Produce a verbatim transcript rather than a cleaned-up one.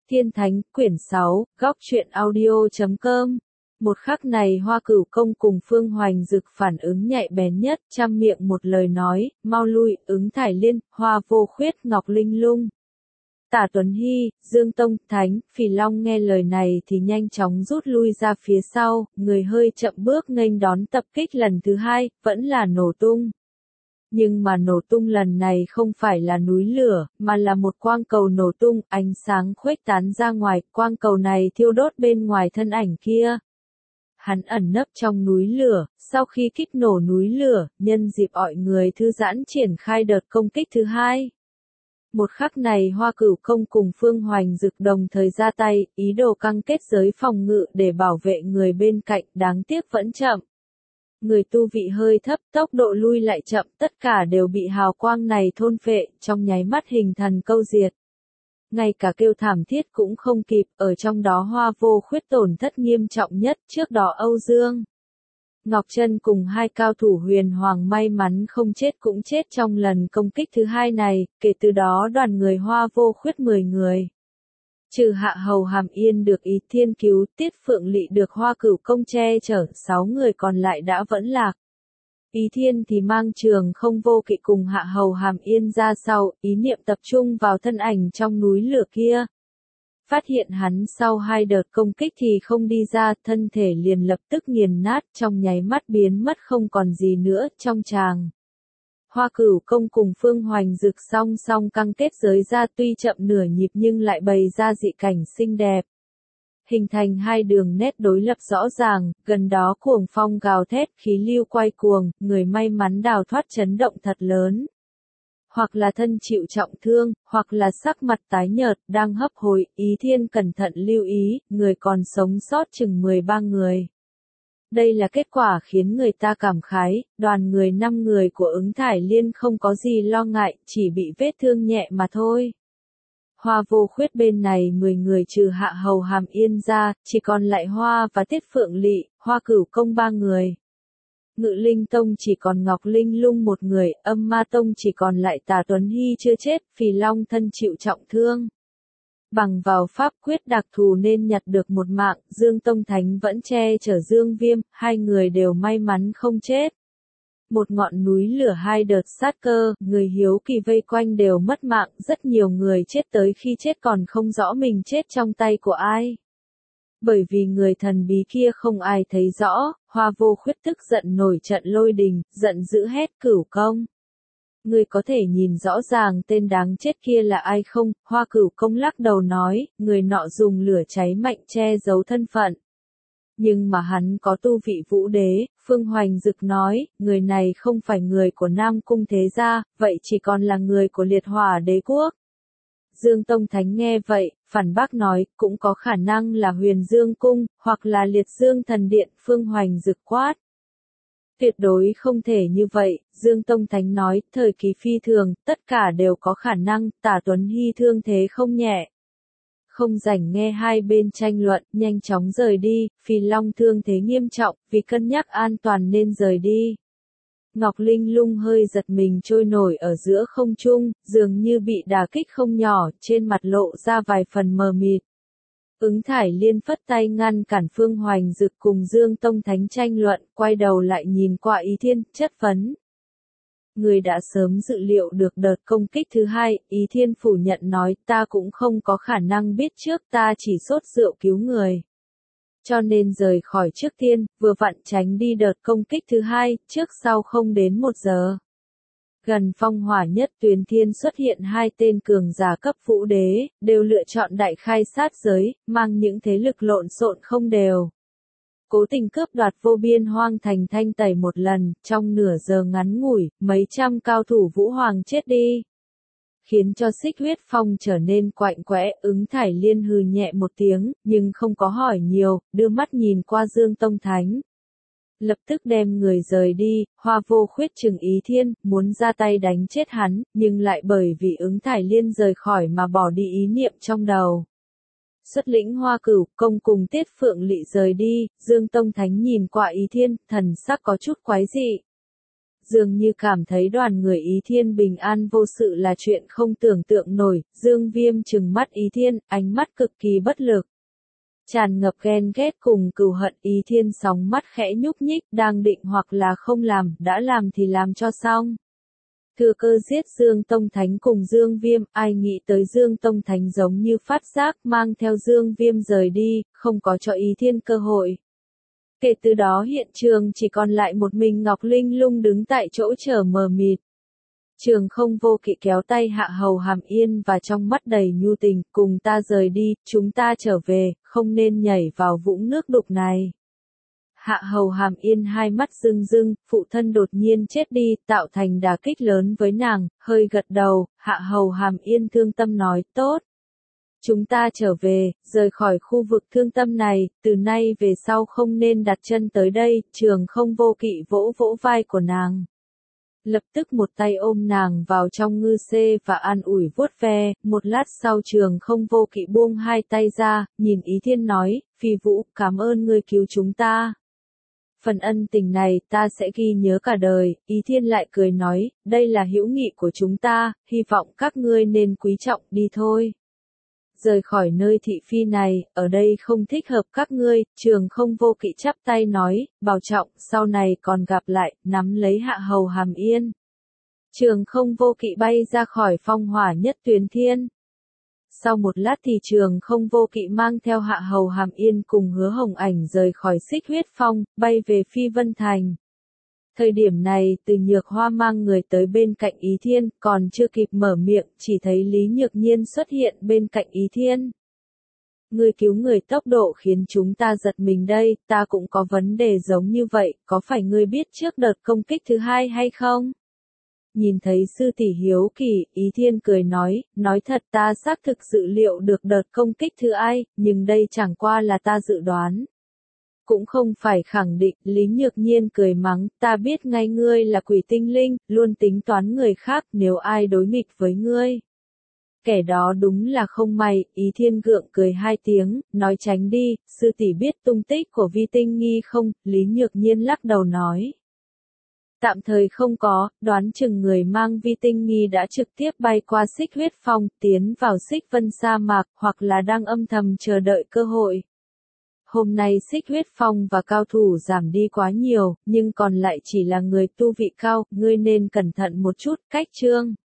Thiên Thánh, quyển sáu, góc truyện audio chấm com. Một khắc này Hoa Cửu Công cùng Phương Hoành Dực phản ứng nhạy bén nhất, trăm miệng một lời nói, mau lui, Ứng Thải Liên, Hoa Vô Khuyết, Ngọc Linh Lung. Tả Tuấn Hy, Dương Tông Thánh, Phỉ Long nghe lời này thì nhanh chóng rút lui ra phía sau, người hơi chậm bước nghênh đón tập kích lần thứ hai, vẫn là nổ tung. Nhưng mà nổ tung lần này không phải là núi lửa, mà là một quang cầu nổ tung, ánh sáng khuếch tán ra ngoài, quang cầu này thiêu đốt bên ngoài thân ảnh kia. Hắn ẩn nấp trong núi lửa, sau khi kích nổ núi lửa, nhân dịp mọi người thư giãn triển khai đợt công kích thứ hai. Một khắc này Hoa Cửu Công cùng Phương Hoành Dực đồng thời ra tay, ý đồ căng kết giới phòng ngự để bảo vệ người bên cạnh, đáng tiếc vẫn chậm. Người tu vị hơi thấp, tốc độ lui lại chậm, tất cả đều bị hào quang này thôn phệ, trong nháy mắt hình thần câu diệt. Ngay cả kêu thảm thiết cũng không kịp, ở trong đó Hoa Vô Khuyết tổn thất nghiêm trọng nhất, trước đó Âu Dương Ngọc Trân cùng hai cao thủ Huyền Hoàng may mắn không chết cũng chết trong lần công kích thứ hai này, kể từ đó đoàn người Hoa Vô Khuyết mười người. Trừ Hạ Hầu Hàm Yên được Ý Thiên cứu, Tiết Phượng Lị được Hoa Cửu Công che chở, sáu người còn lại đã vẫn lạc. Ý Thiên thì mang Trường Không Vô Kỵ cùng Hạ Hầu Hàm Yên ra sau, ý niệm tập trung vào thân ảnh trong núi lửa kia. Phát hiện hắn sau hai đợt công kích thì không đi ra, thân thể liền lập tức nghiền nát, trong nháy mắt biến mất không còn gì nữa trong tràng. Hoa Cửu Công cùng Phương Hoành Dực song song căng kết giới ra, tuy chậm nửa nhịp nhưng lại bày ra dị cảnh xinh đẹp. Hình thành hai đường nét đối lập rõ ràng, gần đó cuồng phong gào thét, khí lưu quay cuồng, người may mắn đào thoát chấn động thật lớn. Hoặc là thân chịu trọng thương, hoặc là sắc mặt tái nhợt, đang hấp hối, Ý Thiên cẩn thận lưu ý, người còn sống sót chừng mười ba người. Đây là kết quả khiến người ta cảm khái, đoàn người năm người của Ứng Thải Liên không có gì lo ngại, chỉ bị vết thương nhẹ mà thôi. Hoa Vô Khuyết bên này mười người trừ Hạ Hầu Hàm Yên ra, chỉ còn lại Hoa và Tiết Phượng Lị, Hoa Cửu Công ba người. Ngự Linh Tông chỉ còn Ngọc Linh Lung một người, Âm Ma Tông chỉ còn lại Tả Tuấn Hy chưa chết, Phỉ Long thân chịu trọng thương. Bằng vào pháp quyết đặc thù nên nhặt được một mạng, Dương Tông Thánh vẫn che chở Dương Viêm, hai người đều may mắn không chết. Một ngọn núi lửa hai đợt sát cơ, người hiếu kỳ vây quanh đều mất mạng, rất nhiều người chết tới khi chết còn không rõ mình chết trong tay của ai. Bởi vì người thần bí kia không ai thấy rõ, Hoa Vô Khuyết tức giận nổi trận lôi đình, giận dữ hét Cửu Công. Người có thể nhìn rõ ràng tên đáng chết kia là ai không? Hoa Cửu Công lắc đầu nói, người nọ dùng lửa cháy mạnh che giấu thân phận. Nhưng mà hắn có tu vị vũ đế, Phương Hoành Dực nói, người này không phải người của Nam Cung Thế Gia, vậy chỉ còn là người của Liệt Hỏa Đế Quốc. Dương Tông Thánh nghe vậy, phản bác nói, cũng có khả năng là Huyền Dương Cung, hoặc là Liệt Dương Thần Điện, Phương Hoành Dực quát. Tuyệt đối không thể như vậy, Dương Tông Thánh nói, thời kỳ phi thường, tất cả đều có khả năng, Tả Tuấn Hy thương thế không nhẹ. Không rảnh nghe hai bên tranh luận, nhanh chóng rời đi, Phỉ Long thương thế nghiêm trọng, vì cân nhắc an toàn nên rời đi. Ngọc Linh Lung hơi giật mình trôi nổi ở giữa không trung, dường như bị đả kích không nhỏ, trên mặt lộ ra vài phần mờ mịt. Ứng Thải Liên phất tay ngăn cản Phương Hoành Dực cùng Dương Tông Thánh tranh luận, quay đầu lại nhìn qua Ý Thiên, chất vấn. Người đã sớm dự liệu được đợt công kích thứ hai, Ý Thiên phủ nhận nói, ta cũng không có khả năng biết trước, ta chỉ sốt rượu cứu người. Cho nên rời khỏi trước tiên, vừa vặn tránh đi đợt công kích thứ hai, trước sau không đến một giờ. Gần phong hỏa nhất Tuyền Thiên xuất hiện hai tên cường giả cấp vũ đế, đều lựa chọn đại khai sát giới, mang những thế lực lộn xộn không đều. Cố tình cướp đoạt vô biên hoang thành thanh tẩy một lần, trong nửa giờ ngắn ngủi, mấy trăm cao thủ vũ hoàng chết đi. Khiến cho Xích Huyết Phong trở nên quạnh quẽ, Ứng Thải Liên hừ nhẹ một tiếng, nhưng không có hỏi nhiều, đưa mắt nhìn qua Dương Tông Thánh. Lập tức đem người rời đi, Hoa Vô Khuyết trừng Ý Thiên, muốn ra tay đánh chết hắn, nhưng lại bởi vì Ứng Thải Liên rời khỏi mà bỏ đi ý niệm trong đầu. Xuất lĩnh Hoa Cửu Công cùng Tiết Phượng Lị rời đi, Dương Tông Thánh nhìn qua Ý Thiên, thần sắc có chút quái dị. dường như cảm thấy đoàn người Ý Thiên bình an vô sự là chuyện không tưởng tượng nổi, Dương Viêm trừng mắt Ý Thiên, ánh mắt cực kỳ bất lực. Tràn ngập ghen ghét cùng cừu hận, Ý Thiên sóng mắt khẽ nhúc nhích, đang định hoặc là không làm, đã làm thì làm cho xong. Thừa cơ giết Dương Tông Thánh cùng Dương Viêm, ai nghĩ tới Dương Tông Thánh giống như phát giác mang theo Dương Viêm rời đi, không có cho Ý Thiên cơ hội. Kể từ đó hiện trường chỉ còn lại một mình Ngọc Linh Lung đứng tại chỗ chờ mờ mịt. Trường Không Vô Kỵ kéo tay Hạ Hầu Hàm Yên và trong mắt đầy nhu tình, cùng ta rời đi, chúng ta trở về, không nên nhảy vào vũng nước đục này. Hạ Hầu Hàm Yên hai mắt rưng rưng, phụ thân đột nhiên chết đi, tạo thành đả kích lớn với nàng, hơi gật đầu, Hạ Hầu Hàm Yên thương tâm nói, tốt. Chúng ta trở về, rời khỏi khu vực thương tâm này, từ nay về sau không nên đặt chân tới đây, Trường Không Vô Kỵ vỗ vỗ vai của nàng. Lập tức một tay ôm nàng vào trong ngư xê và an ủi vuốt ve, một lát sau Trường Không Vô Kỵ buông hai tay ra, nhìn Ý Thiên nói, Phi Vũ, cảm ơn ngươi cứu chúng ta. Phần ân tình này ta sẽ ghi nhớ cả đời, Ý Thiên lại cười nói, đây là hữu nghị của chúng ta, hy vọng các ngươi nên quý trọng, đi thôi. Rời khỏi nơi thị phi này, ở đây không thích hợp các ngươi, Trường Không Vô Kỵ chắp tay nói, bảo trọng, sau này còn gặp lại, nắm lấy Hạ Hầu Hàm Yên. Trường Không Vô Kỵ bay ra khỏi phong hỏa nhất tuyến thiên. Sau một lát thì Trường Không Vô Kỵ mang theo Hạ Hầu Hàm Yên cùng Hứa Hồng Ảnh rời khỏi Xích Huyết Phong, bay về Phi Vân Thành. Thời điểm này, Từ Nhược Hoa mang người tới bên cạnh Ý Thiên, còn chưa kịp mở miệng, chỉ thấy Lý Nhược Nhiên xuất hiện bên cạnh Ý Thiên. Ngươi cứu người tốc độ khiến chúng ta giật mình đây, ta cũng có vấn đề giống như vậy, có phải ngươi biết trước đợt công kích thứ hai hay không? Nhìn thấy sư tỷ hiếu kỳ, Ý Thiên cười nói, nói thật ta xác thực dự liệu được đợt công kích thứ ai, nhưng đây chẳng qua là ta dự đoán. Cũng không phải khẳng định, Lý Nhược Nhiên cười mắng, ta biết ngay ngươi là quỷ tinh linh, luôn tính toán người khác nếu ai đối nghịch với ngươi. Kẻ đó đúng là không may, Ý Thiên gượng cười hai tiếng, nói tránh đi, sư tỷ biết tung tích của Vi Tinh Nghi không, Lý Nhược Nhiên lắc đầu nói. Tạm thời không có, đoán chừng người mang Vi Tinh Nghi đã trực tiếp bay qua Xích Huyết Phong, tiến vào Xích Vân sa mạc, hoặc là đang âm thầm chờ đợi cơ hội. Hôm nay Xích Huyết Phong và cao thủ giảm đi quá nhiều, nhưng còn lại chỉ là người tu vị cao, ngươi nên cẩn thận một chút, cách chương.